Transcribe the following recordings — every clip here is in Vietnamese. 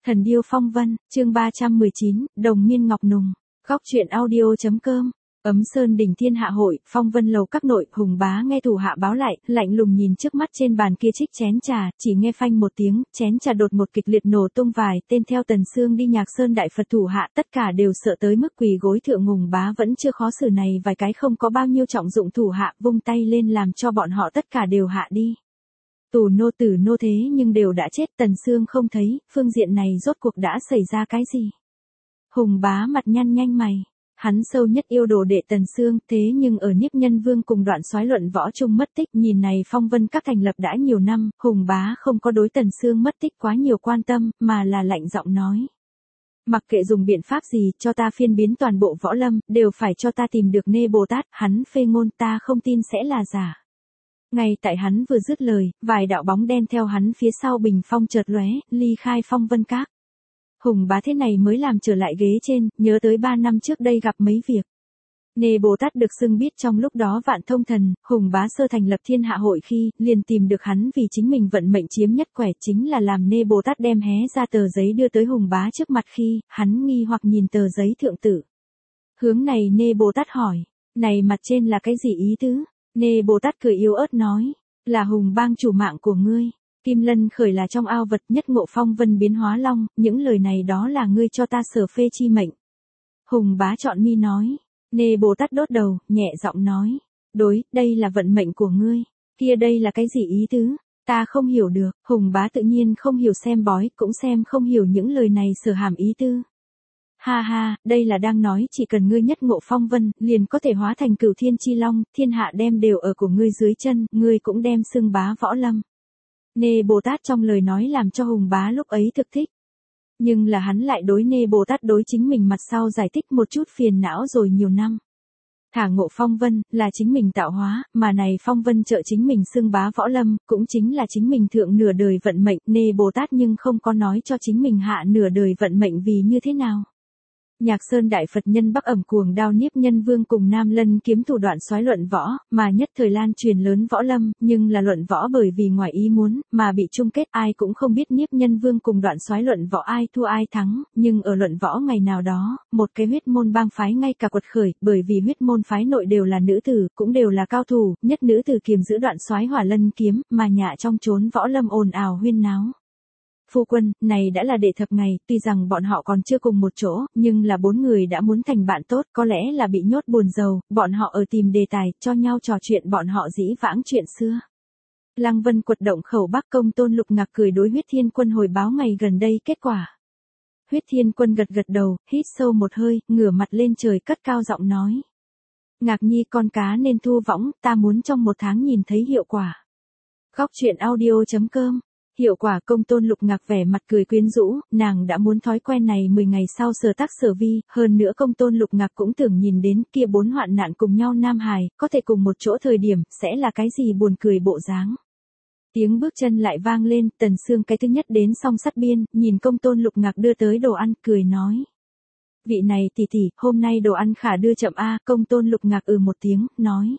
Thần điêu phong vân, chương 319, Đồng miên ngọc nùng. Góc truyện audio.com. Ấm Sơn đỉnh thiên hạ hội, phong vân lầu các nội, Hùng Bá nghe thủ hạ báo lại, lạnh lùng nhìn trước mắt trên bàn kia trích chén trà, chỉ nghe phanh một tiếng, chén trà đột một kịch liệt nổ tung vài tên theo Tần Sương đi Nhạc Sơn đại Phật thủ hạ, tất cả đều sợ tới mức quỳ gối thượng. Hùng Bá vẫn chưa khó xử này, vài cái không có bao nhiêu trọng dụng thủ hạ, vung tay lên làm cho bọn họ tất cả đều hạ đi. Tù nô tử nô thế nhưng đều đã chết, Tần Sương không thấy, phương diện này rốt cuộc đã xảy ra cái gì? Hùng Bá mặt nhăn nhanh mày. Hắn sâu nhất yêu đồ đệ Tần Sương, thế nhưng ở Niếp Nhân Vương cùng Đoạn Soái luận võ chung mất tích, nhìn này phong vân các thành lập đã nhiều năm, Hùng Bá không có đối Tần Sương mất tích quá nhiều quan tâm, mà là lạnh giọng nói. Mặc kệ dùng biện pháp gì, cho ta phiên biến toàn bộ võ lâm, đều phải cho ta tìm được Nê Bồ Tát, hắn phê ngôn ta không tin sẽ là giả. Ngay tại hắn vừa dứt lời, vài đạo bóng đen theo hắn phía sau bình phong chợt lóe, ly khai phong vân các. Hùng Bá thế này mới làm trở lại ghế trên, nhớ tới 3 năm trước đây gặp mấy việc. Nê Bồ Tát được xưng biết trong lúc đó vạn thông thần, Hùng Bá sơ thành lập thiên hạ hội khi, liền tìm được hắn vì chính mình vận mệnh chiếm nhất quẻ, chính là làm Nê Bồ Tát đem hé ra tờ giấy đưa tới Hùng Bá trước mặt khi, hắn nghi hoặc nhìn tờ giấy thượng tử. Hướng này Nê Bồ Tát hỏi, này mặt trên là cái gì ý tứ? Nê Bồ Tát cười yếu ớt nói, là Hùng bang chủ mạng của ngươi. Kim lân khởi là trong ao vật nhất ngộ phong vân biến hóa long, những lời này đó là ngươi cho ta sở phê chi mệnh. Hùng Bá chọn mi nói, Nê Bồ Tát đốt đầu, nhẹ giọng nói, đối, đây là vận mệnh của ngươi, kia đây là cái gì ý tứ, ta không hiểu được. Hùng Bá tự nhiên không hiểu xem bói, cũng xem không hiểu những lời này sở hàm ý tư. Ha ha, đây là đang nói chỉ cần ngươi nhất ngộ phong vân, liền có thể hóa thành cửu thiên chi long, thiên hạ đem đều ở của ngươi dưới chân, ngươi cũng đem xưng bá võ lâm. Nê Bồ Tát trong lời nói làm cho Hùng Bá lúc ấy thực thích. Nhưng là hắn lại đối Nê Bồ Tát đối chính mình mặt sau giải thích một chút phiền não rồi nhiều năm. Thả ngộ phong vân, là chính mình tạo hóa, mà này phong vân trợ chính mình xưng bá võ lâm, cũng chính là chính mình thượng nửa đời vận mệnh. Nê Bồ Tát nhưng không có nói cho chính mình hạ nửa đời vận mệnh vì như thế nào. Nhạc Sơn đại Phật nhân Bắc ẩm cuồng đao Niếp Nhân Vương cùng Nam Lân kiếm thủ Đoạn Soái luận võ, mà nhất thời lan truyền lớn võ lâm, nhưng là luận võ bởi vì ngoài ý muốn, mà bị chung kết, ai cũng không biết Niếp Nhân Vương cùng Đoạn Soái luận võ ai thua ai thắng, nhưng ở luận võ ngày nào đó, một cái huyết môn bang phái ngay cả quật khởi, bởi vì huyết môn phái nội đều là nữ tử, cũng đều là cao thủ, nhất nữ tử kiềm giữ Đoạn Soái Hỏa Lân kiếm, mà nhạ trong chốn võ lâm ồn ào huyên náo. Phu quân, này đã là đệ thập ngày, tuy rằng bọn họ còn chưa cùng một chỗ, nhưng là 4 người đã muốn thành bạn tốt, có lẽ là bị nhốt buồn rầu, bọn họ ở tìm đề tài, cho nhau trò chuyện bọn họ dĩ vãng chuyện xưa. Lăng Vân Quật động khẩu Bắc Công Tôn Lục Ngạc cười đối Huyết Thiên Quân hồi báo ngày gần đây kết quả. Huyết Thiên Quân gật gật đầu, hít sâu một hơi, ngửa mặt lên trời cất cao giọng nói. Ngạc nhi con cá nên thu võng, ta muốn trong 1 tháng nhìn thấy hiệu quả. Góc truyện audio.com. Hiệu quả. Công Tôn Lục Ngạc vẻ mặt cười quyến rũ, nàng đã muốn thói quen này 10 ngày sau sở tác sở vi, hơn nữa Công Tôn Lục Ngạc cũng tưởng nhìn đến kia 4 hoạn nạn cùng nhau nam hài, có thể cùng một chỗ thời điểm, sẽ là cái gì buồn cười bộ dáng. Tiếng bước chân lại vang lên, Tần Sương cái thứ nhất đến song sắt biên, nhìn Công Tôn Lục Ngạc đưa tới đồ ăn, cười nói. Vị này tỷ tỷ, hôm nay đồ ăn khả đưa chậm a. Công Tôn Lục Ngạc một tiếng, nói.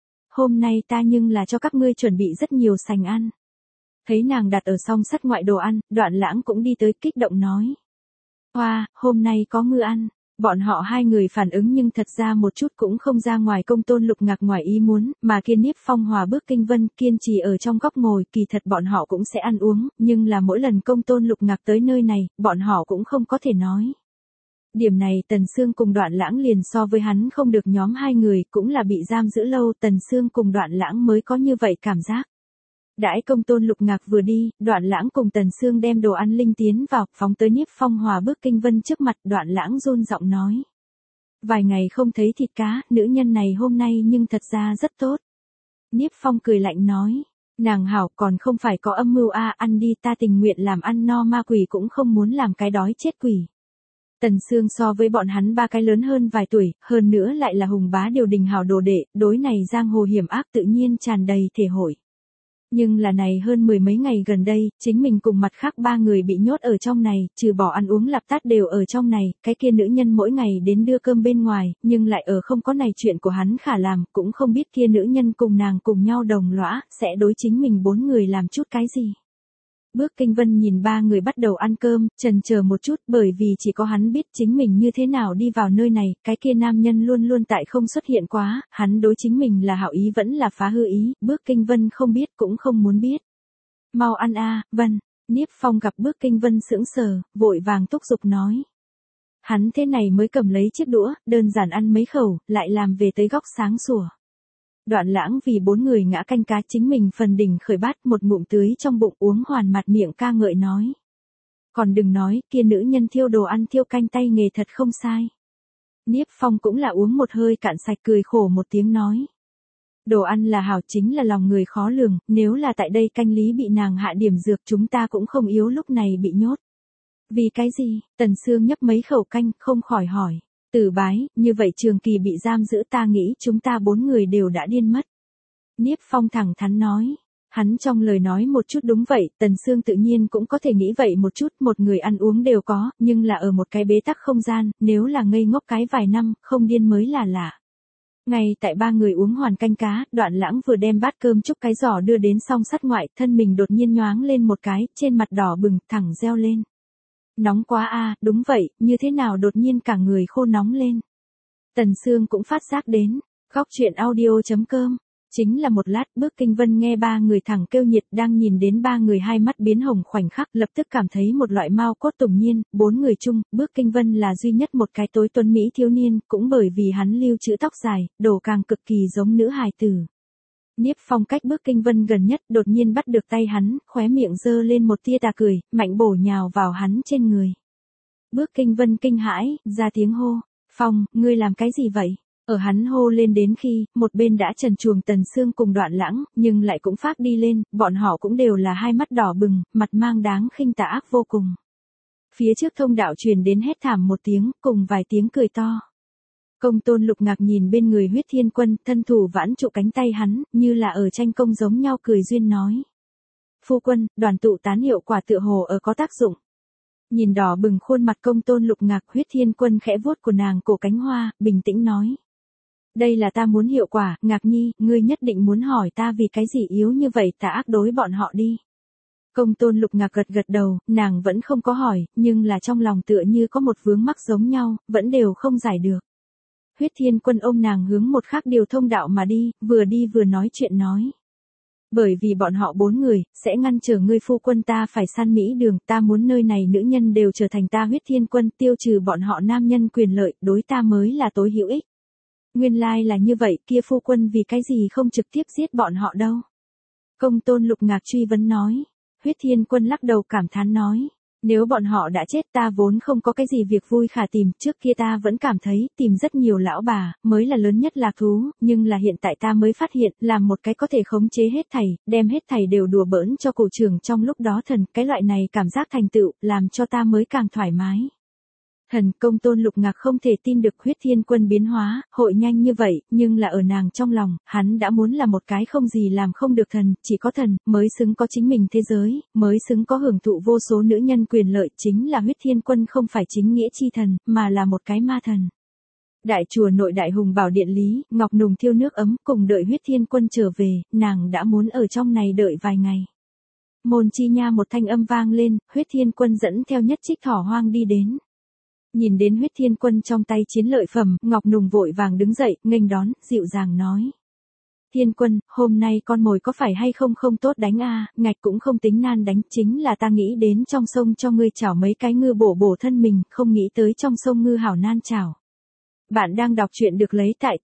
Hôm nay ta nhưng là cho các ngươi chuẩn bị rất nhiều sành ăn. Thấy nàng đặt ở song sắt ngoại đồ ăn, Đoạn Lãng cũng đi tới kích động nói. Hoa, hôm nay có ngư ăn. Bọn họ 2 người phản ứng nhưng thật ra một chút cũng không ra ngoài Công Tôn Lục Ngạc ngoài ý muốn, mà Kiên Niếp Phong hòa bước kinh vân kiên trì ở trong góc ngồi, kỳ thật bọn họ cũng sẽ ăn uống, nhưng là mỗi lần Công Tôn Lục Ngạc tới nơi này, bọn họ cũng không có thể nói. Điểm này Tần Sương cùng Đoạn Lãng liền so với hắn không được nhóm 2 người, cũng là bị giam giữ lâu, Tần Sương cùng Đoạn Lãng mới có như vậy cảm giác. Đãi Công Tôn Lục Ngạc vừa đi, Đoạn Lãng cùng Tần Sương đem đồ ăn linh tiến vào, phóng tới Niếp Phong hòa bước kinh vân trước mặt, Đoạn Lãng run giọng nói. Vài ngày không thấy thịt cá, nữ nhân này hôm nay nhưng thật ra rất tốt. Niếp Phong cười lạnh nói. Nàng hảo còn không phải có âm mưu ăn đi, ta tình nguyện làm ăn no ma quỷ cũng không muốn làm cái đói chết quỷ. Tần Sương so với bọn hắn 3 cái lớn hơn vài tuổi, hơn nữa lại là Hùng Bá điều đình hảo đồ đệ, đối này giang hồ hiểm ác tự nhiên tràn đầy thể hội. Nhưng là này hơn 10 mấy ngày gần đây, chính mình cùng mặt khác 3 người bị nhốt ở trong này, trừ bỏ ăn uống lạp tát đều ở trong này, cái kia nữ nhân mỗi ngày đến đưa cơm bên ngoài, nhưng lại ở không có này chuyện của hắn khả làm, cũng không biết kia nữ nhân cùng nàng cùng nhau đồng lõa, sẽ đối chính mình 4 người làm chút cái gì. Bước Kinh Vân nhìn ba người bắt đầu ăn cơm, chần chờ một chút bởi vì chỉ có hắn biết chính mình như thế nào đi vào nơi này, cái kia nam nhân luôn luôn tại không xuất hiện quá, hắn đối chính mình là hảo ý vẫn là phá hư ý, Bước Kinh Vân không biết cũng không muốn biết. Mau ăn a, Vân, Niếp Phong gặp Bước Kinh Vân sững sờ, vội vàng thúc giục nói. Hắn thế này mới cầm lấy chiếc đũa, đơn giản ăn mấy khẩu, lại làm về tới góc sáng sủa. Đoạn Lãng vì 4 người ngã canh cá chính mình phần đỉnh khởi bát một ngụm tưới trong bụng uống hoàn mặt miệng ca ngợi nói. Còn đừng nói, kia nữ nhân thiêu đồ ăn thiêu canh tay nghề thật không sai. Niếp Phong cũng là uống một hơi cạn sạch cười khổ một tiếng nói. Đồ ăn là hảo chính là lòng người khó lường, nếu là tại đây canh lý bị nàng hạ điểm dược chúng ta cũng không yếu lúc này bị nhốt. Vì cái gì? Tần Sương nhấp mấy khẩu canh không khỏi hỏi. Tử Bái, như vậy Trường Kỳ bị giam giữ ta nghĩ chúng ta 4 người đều đã điên mất. Niếp Phong thẳng thắn nói. Hắn trong lời nói một chút đúng vậy, Tần Sương tự nhiên cũng có thể nghĩ vậy một chút, một người ăn uống đều có, nhưng là ở một cái bế tắc không gian, nếu là ngây ngốc cái vài năm, không điên mới là lạ. Ngay tại ba người uống hoàn canh cá, Đoạn Lãng vừa đem bát cơm chúc cái giỏ đưa đến song sắt ngoại, thân mình đột nhiên nhoáng lên một cái, trên mặt đỏ bừng, thẳng reo lên. Nóng quá a, đúng vậy, như thế nào đột nhiên cả người khô nóng lên. Tần Sương cũng phát giác đến, góc chuyện audio.com. Chính là một lát Bước Kinh Vân nghe ba người thẳng kêu nhiệt đang nhìn đến ba người hai mắt biến hồng khoảnh khắc lập tức cảm thấy một loại mau cốt tủng nhiên, 4 người chung, Bước Kinh Vân là duy nhất một cái tối tuấn Mỹ thiếu niên, cũng bởi vì hắn lưu trữ tóc dài, đổ càng cực kỳ giống nữ hài tử. Niếp Phong cách Bước Kinh Vân gần nhất đột nhiên bắt được tay hắn, khóe miệng giơ lên một tia tà cười, mạnh bổ nhào vào hắn trên người. Bước Kinh Vân kinh hãi, ra tiếng hô, Phong, ngươi làm cái gì vậy? Ở hắn hô lên đến khi, một bên đã trần truồng Tần Sương cùng Đoạn Lãng, nhưng lại cũng phát đi lên, bọn họ cũng đều là hai mắt đỏ bừng, mặt mang đáng khinh tà ác vô cùng. Phía trước thông đạo truyền đến hét thảm một tiếng, cùng vài tiếng cười to. Công Tôn Lục Ngạc nhìn bên người Huyết Thiên Quân, thân thủ vãn trụ cánh tay hắn, như là ở tranh công giống nhau cười duyên nói. Phu quân, đoàn tụ tán hiệu quả tựa hồ ở có tác dụng. Nhìn đỏ bừng khuôn mặt Công Tôn Lục Ngạc, Huyết Thiên Quân khẽ vuốt của nàng cổ cánh hoa, bình tĩnh nói. Đây là ta muốn hiệu quả, Ngạc Nhi, ngươi nhất định muốn hỏi ta vì cái gì yếu như vậy ta ác đối bọn họ đi. Công Tôn Lục Ngạc gật gật đầu, nàng vẫn không có hỏi, nhưng là trong lòng tựa như có một vướng mắc giống nhau, vẫn đều không giải được. Huyết Thiên Quân ôm nàng hướng một khác điều thông đạo mà đi vừa nói chuyện nói. Bởi vì bọn họ 4 người, sẽ ngăn trở ngươi phu quân ta phải săn Mỹ đường, ta muốn nơi này nữ nhân đều trở thành ta Huyết Thiên Quân, tiêu trừ bọn họ nam nhân quyền lợi, đối ta mới là tối hữu ích. Nguyên lai là như vậy, kia phu quân vì cái gì không trực tiếp giết bọn họ đâu. Công Tôn Lục Ngạc truy vấn nói. Huyết Thiên Quân lắc đầu cảm thán nói. Nếu bọn họ đã chết ta vốn không có cái gì việc vui khả tìm, trước kia ta vẫn cảm thấy tìm rất nhiều lão bà, mới là lớn nhất lạc thú, nhưng là hiện tại ta mới phát hiện, làm một cái có thể khống chế hết thảy, đem hết thảy đều đùa bỡn cho cổ trưởng trong lúc đó thần, cái loại này cảm giác thành tựu, làm cho ta mới càng thoải mái. Thần, Công Tôn Lục Ngạc không thể tin được Huyết Thiên Quân biến hóa, hội nhanh như vậy, nhưng là ở nàng trong lòng, hắn đã muốn là một cái không gì làm không được thần, chỉ có thần, mới xứng có chính mình thế giới, mới xứng có hưởng thụ vô số nữ nhân quyền lợi, chính là Huyết Thiên Quân không phải chính nghĩa chi thần, mà là một cái ma thần. Đại chùa nội Đại Hùng Bảo Điện Lý, Ngọc Nùng thiêu nước ấm, cùng đợi Huyết Thiên Quân trở về, nàng đã muốn ở trong này đợi vài ngày. Môn chi nha một thanh âm vang lên, Huyết Thiên Quân dẫn theo nhất trích thỏ hoang đi đến. Nhìn đến Huyết Thiên Quân trong tay chiến lợi phẩm, Ngọc Nùng vội vàng đứng dậy, nghênh đón, dịu dàng nói. Thiên Quân, hôm nay con mồi có phải hay không không tốt đánh a, ngạch cũng không tính nan đánh, chính là ta nghĩ đến trong sông cho ngươi chảo mấy cái ngư bổ bổ thân mình, không nghĩ tới trong sông ngư hảo nan chảo. Bạn đang đọc truyện được lấy tại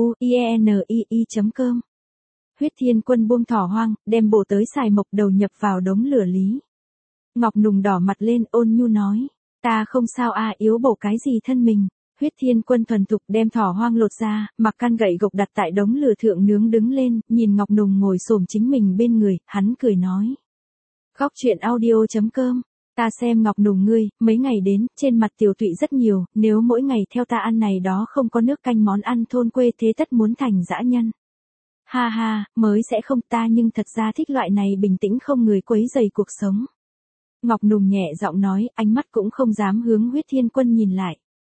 truyenii.com. Huyết Thiên Quân buông thỏ hoang, đem bổ tới xài mộc đầu nhập vào đống lửa lý. Ngọc Nùng đỏ mặt lên, ôn nhu nói. Ta không sao a, yếu bổ cái gì thân mình. Huyết Thiên Quân thuần thục đem thỏ hoang lột ra, mặc căn gậy gộc đặt tại đống lửa thượng nướng đứng lên, nhìn Ngọc Nùng ngồi xổm chính mình bên người, hắn cười nói. Góc chuyện audio.com. Ta xem Ngọc Nùng ngươi, mấy ngày đến, trên mặt tiểu tụy rất nhiều, nếu mỗi ngày theo ta ăn này đó không có nước canh món ăn thôn quê thế tất muốn thành dã nhân. Ha ha, mới sẽ không, ta nhưng thật ra thích loại này bình tĩnh không người quấy rầy cuộc sống. Ngọc Nùng nhẹ giọng nói, ánh mắt cũng không dám hướng Huyết Thiên Quân nhìn lại.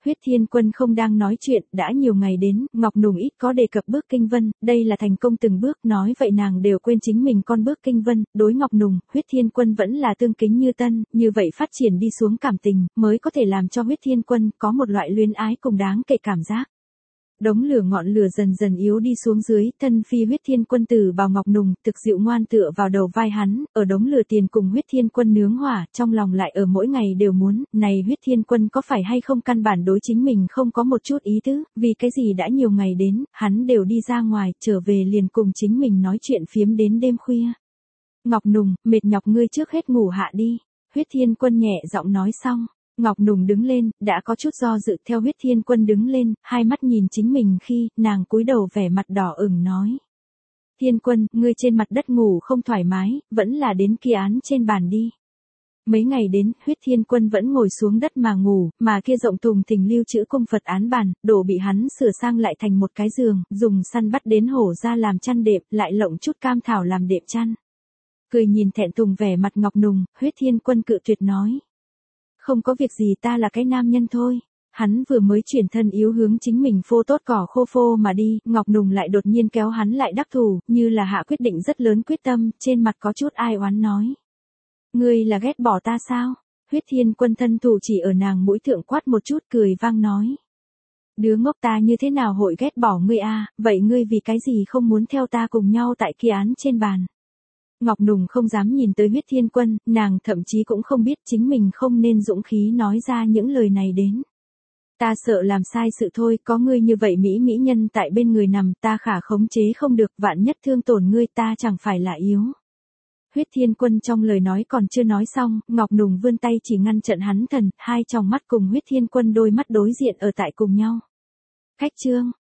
Huyết Thiên Quân không đang nói chuyện, đã nhiều ngày đến, Ngọc Nùng ít có đề cập bước kinh vân, đây là thành công từng bước, nói vậy nàng đều quên chính mình con bước kinh vân, đối Ngọc Nùng, Huyết Thiên Quân vẫn là tương kính như tân, như vậy phát triển đi xuống cảm tình, mới có thể làm cho Huyết Thiên Quân có một loại luyến ái cùng đáng kể cảm giác. Đống lửa ngọn lửa dần dần yếu đi xuống dưới, thân phi Huyết Thiên Quân tử bào Ngọc Nùng, thực dịu ngoan tựa vào đầu vai hắn, ở đống lửa tiền cùng Huyết Thiên Quân nướng hỏa, trong lòng lại ở mỗi ngày đều muốn, này Huyết Thiên Quân có phải hay không căn bản đối chính mình không có một chút ý tứ, vì cái gì đã nhiều ngày đến, hắn đều đi ra ngoài, trở về liền cùng chính mình nói chuyện phiếm đến đêm khuya. Ngọc Nùng, mệt nhọc ngươi trước hết ngủ hạ đi. Huyết Thiên Quân nhẹ giọng nói xong. Ngọc Nùng đứng lên, đã có chút do dự theo Huyết Thiên Quân đứng lên, hai mắt nhìn chính mình khi, nàng cúi đầu vẻ mặt đỏ ửng nói. Thiên Quân, ngươi trên mặt đất ngủ không thoải mái, vẫn là đến kia án trên bàn đi. Mấy ngày đến, Huyết Thiên Quân vẫn ngồi xuống đất mà ngủ, mà kia rộng thùng thình lưu trữ cung Phật án bàn, đổ bị hắn sửa sang lại thành một cái giường, dùng săn bắt đến hổ ra làm chăn đệm, lại lộng chút cam thảo làm đệm chăn. Cười nhìn thẹn thùng vẻ mặt Ngọc Nùng, Huyết Thiên Quân cự tuyệt nói. Không có việc gì, ta là cái nam nhân thôi. Hắn vừa mới chuyển thân yếu hướng chính mình phô tốt cỏ khô phô mà đi, Ngọc Nùng lại đột nhiên kéo hắn lại đắc thủ, như là hạ quyết định rất lớn quyết tâm, trên mặt có chút ai oán nói. Ngươi là ghét bỏ ta sao? Huyết Thiên Quân thân thủ chỉ ở nàng mũi thượng quát một chút cười vang nói. Đứa ngốc, ta như thế nào hội ghét bỏ ngươi a? Vậy ngươi vì cái gì không muốn theo ta cùng nhau tại kia án trên bàn? Ngọc Nùng không dám nhìn tới Huyết Thiên Quân, nàng thậm chí cũng không biết chính mình không nên dũng khí nói ra những lời này đến. Ta sợ làm sai sự thôi, có ngươi như vậy mỹ nhân tại bên người nằm, ta khả khống chế không được, vạn nhất thương tổn ngươi ta chẳng phải là yếu. Huyết Thiên Quân trong lời nói còn chưa nói xong, Ngọc Nùng vươn tay chỉ ngăn trận hắn thần, hai tròng mắt cùng Huyết Thiên Quân đôi mắt đối diện ở tại cùng nhau. Khách trương,